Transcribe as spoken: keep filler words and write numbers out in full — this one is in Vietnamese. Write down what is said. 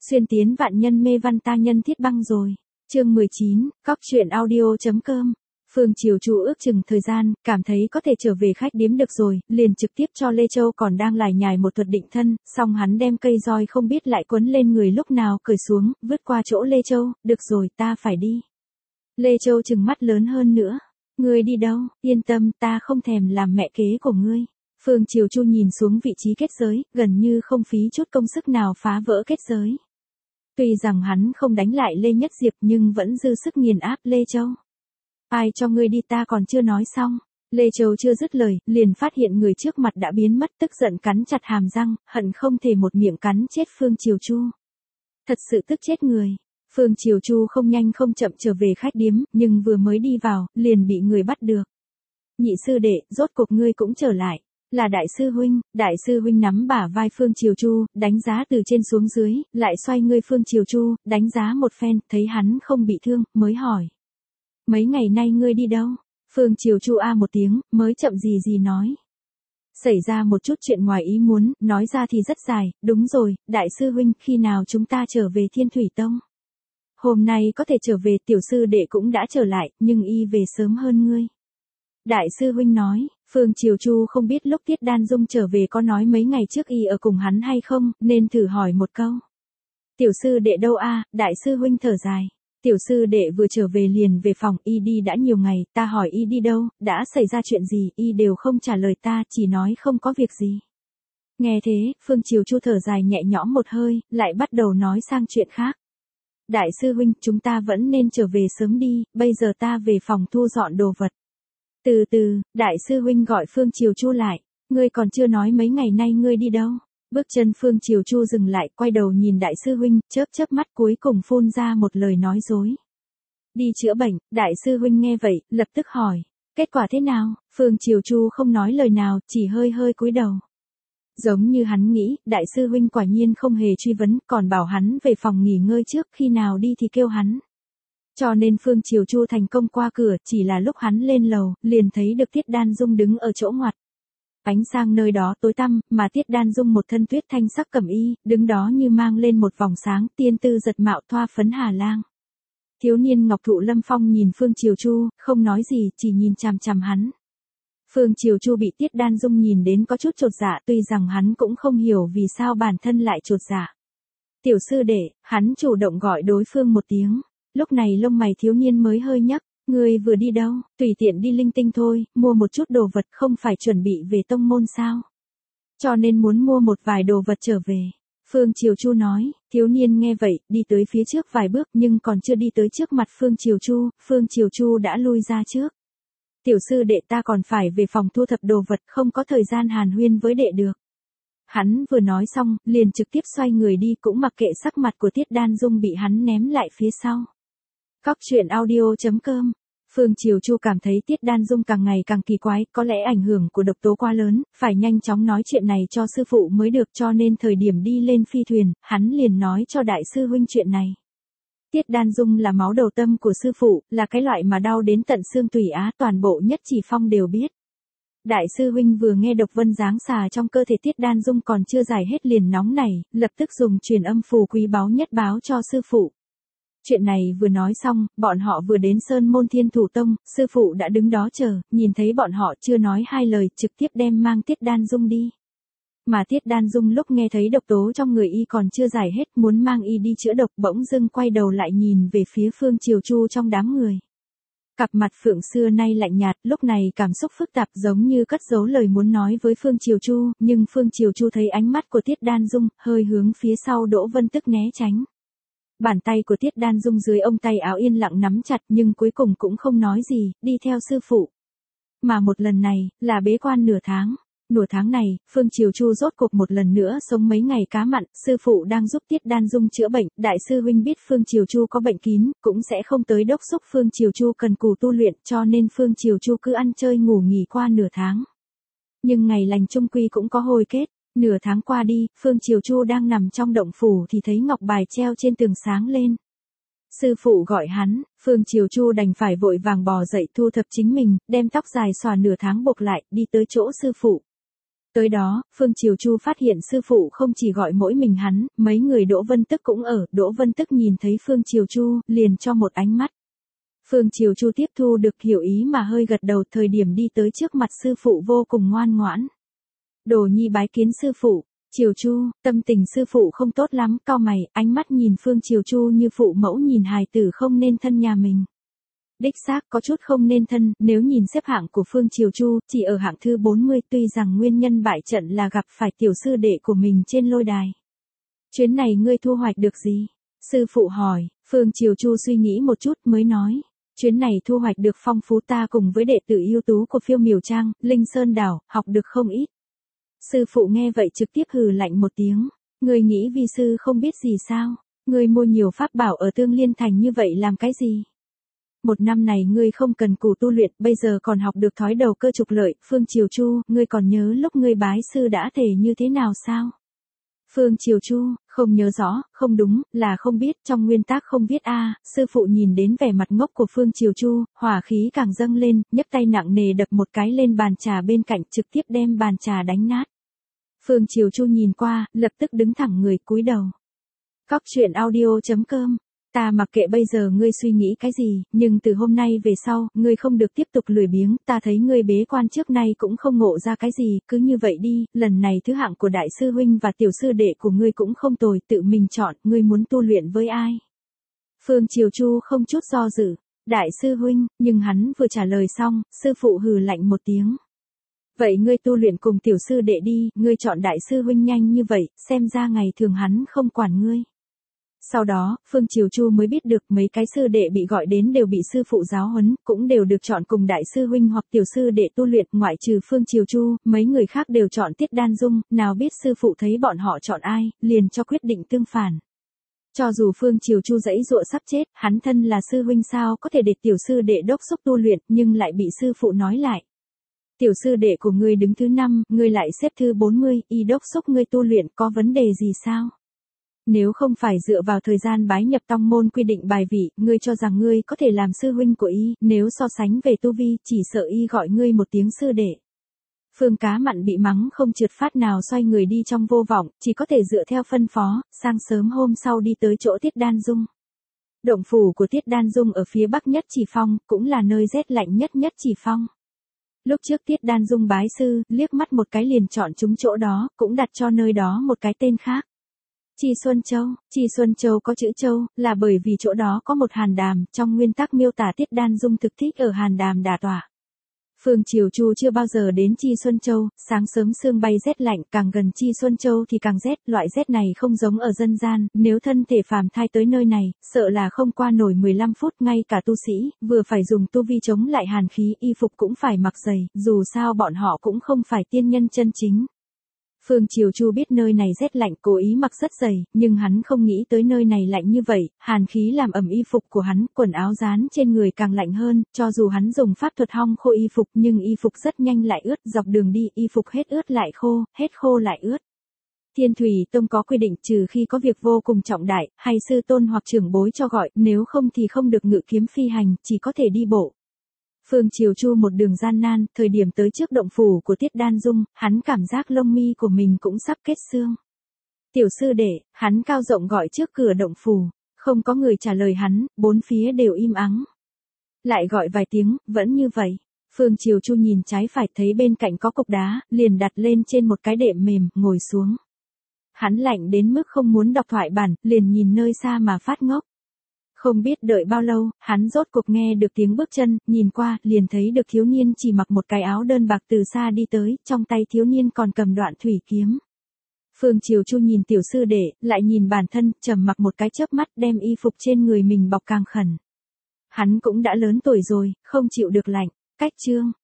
Xuyên tiến vạn nhân mê văn ta nhân thiết băng rồi. Chương mười chín, cóc truyện audio.com. Phương Chiều Chu ước chừng thời gian, cảm thấy có thể trở về khách điếm được rồi, liền trực tiếp cho Lê Châu còn đang lải nhải một thuật định thân, xong hắn đem cây roi không biết lại quấn lên người lúc nào cởi xuống, vứt qua chỗ Lê Châu, được rồi ta phải đi. Lê Châu trừng mắt lớn hơn nữa. Ngươi đi đâu, yên tâm ta không thèm làm mẹ kế của ngươi. Phương Chiều Chu nhìn xuống vị trí kết giới, gần như không phí chút công sức nào phá vỡ kết giới. Tuy rằng hắn không đánh lại Lê Nhất Diệp nhưng vẫn dư sức nghiền áp Lê Châu. Ai cho ngươi đi ta còn chưa nói xong. Lê Châu chưa dứt lời, liền phát hiện người trước mặt đã biến mất, tức giận cắn chặt hàm răng, hận không thể một miệng cắn chết Phương Chiều Chu. Thật sự tức chết người. Phương Chiều Chu không nhanh không chậm trở về khách điếm, nhưng vừa mới đi vào, liền bị người bắt được. Nhị sư đệ, rốt cuộc ngươi cũng trở lại. Là đại sư huynh. Đại sư huynh nắm bả vai Phương Chiều Chu, đánh giá từ trên xuống dưới, lại xoay ngươi Phương Chiều Chu, đánh giá một phen, thấy hắn không bị thương, mới hỏi. Mấy ngày nay ngươi đi đâu? Phương Chiều Chu a một tiếng, mới chậm gì gì nói. Xảy ra một chút chuyện ngoài ý muốn, nói ra thì rất dài, đúng rồi, đại sư huynh, khi nào chúng ta trở về Thiên Thủy Tông? Hôm nay có thể trở về, tiểu sư đệ cũng đã trở lại, nhưng y về sớm hơn ngươi. Đại sư huynh nói, Phương Chiều Chu không biết lúc Tiết Đan Dung trở về có nói mấy ngày trước y ở cùng hắn hay không, nên thử hỏi một câu. Tiểu sư đệ đâu a? Đại sư huynh thở dài. Tiểu sư đệ vừa trở về liền về phòng, y đi đã nhiều ngày, ta hỏi y đi đâu, đã xảy ra chuyện gì, y đều không trả lời ta, chỉ nói không có việc gì. Nghe thế, Phương Chiều Chu thở dài nhẹ nhõm một hơi, lại bắt đầu nói sang chuyện khác. Đại sư huynh, chúng ta vẫn nên trở về sớm đi, bây giờ ta về phòng thu dọn đồ vật. Từ từ, đại sư huynh gọi Phương Chiều Chu lại, ngươi còn chưa nói mấy ngày nay ngươi đi đâu. Bước chân Phương Chiều Chu dừng lại, quay đầu nhìn đại sư huynh, chớp chớp mắt cuối cùng phun ra một lời nói dối. Đi chữa bệnh. Đại sư huynh nghe vậy, lập tức hỏi. Kết quả thế nào? Phương Chiều Chu không nói lời nào, chỉ hơi hơi cúi đầu. Giống như hắn nghĩ, đại sư huynh quả nhiên không hề truy vấn, còn bảo hắn về phòng nghỉ ngơi trước, khi nào đi thì kêu hắn. Cho nên Phương Chiều Chu thành công qua cửa, chỉ là lúc hắn lên lầu, liền thấy được Tiết Đan Dung đứng ở chỗ ngoặt. Ánh sang nơi đó tối tăm, mà Tiết Đan Dung một thân tuyết thanh sắc cẩm y, đứng đó như mang lên một vòng sáng, tiên tư giật mạo thoa phấn hà lang. Thiếu niên Ngọc Thụ Lâm Phong nhìn Phương Chiều Chu, không nói gì, chỉ nhìn chằm chằm hắn. Phương Chiều Chu bị Tiết Đan Dung nhìn đến có chút chột dạ, tuy rằng hắn cũng không hiểu vì sao bản thân lại chột dạ. Tiểu sư đệ, hắn chủ động gọi đối phương một tiếng. Lúc này lông mày thiếu niên mới hơi nhấc. Ngươi vừa đi đâu? Tùy tiện đi linh tinh thôi, mua một chút đồ vật, không phải chuẩn bị về tông môn sao? Cho nên muốn mua một vài đồ vật trở về. Phương Chiều Chu nói. Thiếu niên nghe vậy, đi tới phía trước vài bước nhưng còn chưa đi tới trước mặt Phương Chiều Chu, Phương Chiều Chu đã lui ra trước. Tiểu sư đệ ta còn phải về phòng thu thập đồ vật, không có thời gian hàn huyên với đệ được. Hắn vừa nói xong, liền trực tiếp xoay người đi, cũng mặc kệ sắc mặt của Tiết Đan Dung bị hắn ném lại phía sau. Cóc truyện audio.com. Phương Chiều Chu cảm thấy Tiết Đan Dung càng ngày càng kỳ quái, có lẽ ảnh hưởng của độc tố quá lớn, phải nhanh chóng nói chuyện này cho sư phụ mới được, cho nên thời điểm đi lên phi thuyền, hắn liền nói cho đại sư huynh chuyện này. Tiết Đan Dung là máu đầu tâm của sư phụ, là cái loại mà đau đến tận xương tủy á, toàn bộ Nhất Chỉ Phong đều biết. Đại sư huynh vừa nghe độc vân giáng xà trong cơ thể Tiết Đan Dung còn chưa giải hết liền nóng nảy, lập tức dùng truyền âm phù quý báu nhất báo cho sư phụ. Chuyện này vừa nói xong, bọn họ vừa đến Sơn Môn Thiên Thủ Tông, sư phụ đã đứng đó chờ, nhìn thấy bọn họ chưa nói hai lời, trực tiếp đem mang Tiết Đan Dung đi. Mà Tiết Đan Dung lúc nghe thấy độc tố trong người y còn chưa giải hết, muốn mang y đi chữa độc, bỗng dưng quay đầu lại nhìn về phía Phương Chiều Chu trong đám người. Cặp mặt phượng xưa nay lạnh nhạt, lúc này cảm xúc phức tạp giống như cất giấu lời muốn nói với Phương Chiều Chu, nhưng Phương Chiều Chu thấy ánh mắt của Tiết Đan Dung, hơi hướng phía sau Đỗ Vân Tức né tránh. Bàn tay của Tiết Đan Dung dưới ông tay áo yên lặng nắm chặt nhưng cuối cùng cũng không nói gì, đi theo sư phụ. Mà một lần này, là bế quan nửa tháng. Nửa tháng này, Phương Chiều Chu rốt cuộc một lần nữa sống mấy ngày cá mặn, sư phụ đang giúp Tiết Đan Dung chữa bệnh, đại sư huynh biết Phương Chiều Chu có bệnh kín, cũng sẽ không tới đốc xúc Phương Chiều Chu cần cù tu luyện, cho nên Phương Chiều Chu cứ ăn chơi ngủ nghỉ qua nửa tháng. Nhưng ngày lành chung quy cũng có hồi kết. Nửa tháng qua đi, Phương Chiều Chu đang nằm trong động phủ thì thấy ngọc bài treo trên tường sáng lên. Sư phụ gọi hắn, Phương Chiều Chu đành phải vội vàng bò dậy thu thập chính mình, đem tóc dài xòa nửa tháng buộc lại, đi tới chỗ sư phụ. Tới đó, Phương Triều Chu phát hiện sư phụ không chỉ gọi mỗi mình hắn, mấy người Đỗ Vân Tức cũng ở, Đỗ Vân Tức nhìn thấy Phương Triều Chu, liền cho một ánh mắt. Phương Triều Chu tiếp thu được hiểu ý mà hơi gật đầu, thời điểm đi tới trước mặt sư phụ vô cùng ngoan ngoãn. Đồ nhi bái kiến sư phụ. Triều Chu, tâm tình sư phụ không tốt lắm, cau mày, ánh mắt nhìn Phương Triều Chu như phụ mẫu nhìn hài tử không nên thân nhà mình. Đích xác có chút không nên thân, nếu nhìn xếp hạng của Phương Triều Chu, chỉ ở hạng thứ bốn mươi, tuy rằng nguyên nhân bại trận là gặp phải tiểu sư đệ của mình trên lôi đài. Chuyến này ngươi thu hoạch được gì? Sư phụ hỏi, Phương Triều Chu suy nghĩ một chút mới nói. Chuyến này thu hoạch được phong phú, ta cùng với đệ tử ưu tú của Phiêu Miểu Trang, Linh Sơn Đảo, học được không ít. Sư phụ nghe vậy trực tiếp hừ lạnh một tiếng. Ngươi nghĩ vi sư không biết gì sao? Ngươi mua nhiều pháp bảo ở Tương Liên Thành như vậy làm cái gì? Một năm này ngươi không cần cù tu luyện, bây giờ còn học được thói đầu cơ trục lợi. Phương Triều Chu, ngươi còn nhớ lúc ngươi bái sư đã thề như thế nào sao? Phương Triều Chu, không nhớ rõ, không đúng, là không biết, trong nguyên tắc không viết a. Sư phụ nhìn đến vẻ mặt ngốc của Phương Triều Chu, hỏa khí càng dâng lên, nhấc tay nặng nề đập một cái lên bàn trà bên cạnh, trực tiếp đem bàn trà đánh nát. Phương Triều Chu nhìn qua, lập tức đứng thẳng người cúi đầu. Cóc truyện audio chấm com. Ta mặc kệ bây giờ ngươi suy nghĩ cái gì, nhưng từ hôm nay về sau, ngươi không được tiếp tục lười biếng, ta thấy ngươi bế quan trước nay cũng không ngộ ra cái gì, cứ như vậy đi, lần này thứ hạng của đại sư huynh và tiểu sư đệ của ngươi cũng không tồi, tự mình chọn, ngươi muốn tu luyện với ai? Phương Triều Chu không chút do dự, đại sư huynh, nhưng hắn vừa trả lời xong, sư phụ hừ lạnh một tiếng. Vậy ngươi tu luyện cùng tiểu sư đệ đi, ngươi chọn đại sư huynh nhanh như vậy, xem ra ngày thường hắn không quản ngươi. Sau đó, Phương Triều Chu mới biết được mấy cái sư đệ bị gọi đến đều bị sư phụ giáo huấn, cũng đều được chọn cùng đại sư huynh hoặc tiểu sư đệ tu luyện, ngoại trừ Phương Triều Chu, mấy người khác đều chọn Tiết Đan Dung, nào biết sư phụ thấy bọn họ chọn ai, liền cho quyết định tương phản. Cho dù Phương Triều Chu giãy giụa sắp chết, hắn thân là sư huynh sao có thể để tiểu sư đệ đốc xúc tu luyện, nhưng lại bị sư phụ nói lại. Tiểu sư đệ của ngươi đứng thứ năm, ngươi lại xếp thứ bốn mươi, y đốc xúc ngươi tu luyện có vấn đề gì sao? Nếu không phải dựa vào thời gian bái nhập tông môn quy định bài vị, ngươi cho rằng ngươi có thể làm sư huynh của y, nếu so sánh về tu vi, chỉ sợ y gọi ngươi một tiếng sư đệ. Phương Cá Mặn bị mắng không trượt phát nào xoay người đi trong vô vọng, chỉ có thể dựa theo phân phó, sáng sớm hôm sau đi tới chỗ Tiết Đan Dung. Động phủ của Tiết Đan Dung ở phía bắc nhất Chỉ Phong, cũng là nơi rét lạnh nhất nhất Chỉ Phong. Lúc trước Tiết Đan Dung bái sư, liếc mắt một cái liền chọn chúng chỗ đó, cũng đặt cho nơi đó một cái tên khác. Chi Xuân Châu, Chi Xuân Châu có chữ Châu, là bởi vì chỗ đó có một hàn đàm, trong nguyên tắc miêu tả Tiết Đan Dung thực thích ở hàn đàm đả tọa. Phương Triều Chu chưa bao giờ đến Chi Xuân Châu, sáng sớm sương bay rét lạnh, càng gần Chi Xuân Châu thì càng rét, loại rét này không giống ở dân gian, nếu thân thể phàm thai tới nơi này, sợ là không qua nổi mười lăm phút, ngay cả tu sĩ, vừa phải dùng tu vi chống lại hàn khí, y phục cũng phải mặc dày, dù sao bọn họ cũng không phải tiên nhân chân chính. Phương Triều Chu biết nơi này rét lạnh, cố ý mặc rất dày, nhưng hắn không nghĩ tới nơi này lạnh như vậy, hàn khí làm ẩm y phục của hắn, quần áo dán trên người càng lạnh hơn, cho dù hắn dùng pháp thuật hong khô y phục nhưng y phục rất nhanh lại ướt, dọc đường đi y phục hết ướt lại khô, hết khô lại ướt. Thiên Thủy Tông có quy định trừ khi có việc vô cùng trọng đại, hay sư tôn hoặc trưởng bối cho gọi, nếu không thì không được ngự kiếm phi hành, chỉ có thể đi bộ. Phương Triều Chu một đường gian nan, thời điểm tới trước động phủ của Tiết Đan Dung, hắn cảm giác lông mi của mình cũng sắp kết xương. Tiểu sư đệ, hắn cao giọng gọi trước cửa động phủ, không có người trả lời hắn, bốn phía đều im ắng. Lại gọi vài tiếng, vẫn như vậy. Phương Triều Chu nhìn trái phải thấy bên cạnh có cục đá, liền đặt lên trên một cái đệm mềm, ngồi xuống. Hắn lạnh đến mức không muốn đọc thoại bản, liền nhìn nơi xa mà phát ngốc. Không biết đợi bao lâu, hắn rốt cuộc nghe được tiếng bước chân, nhìn qua, liền thấy được thiếu niên chỉ mặc một cái áo đơn bạc từ xa đi tới, trong tay thiếu niên còn cầm đoạn thủy kiếm. Phương Triều Chu nhìn tiểu sư đệ, lại nhìn bản thân, trầm mặc một cái chớp mắt đem y phục trên người mình bọc càng khẩn. Hắn cũng đã lớn tuổi rồi, không chịu được lạnh. Cách chương,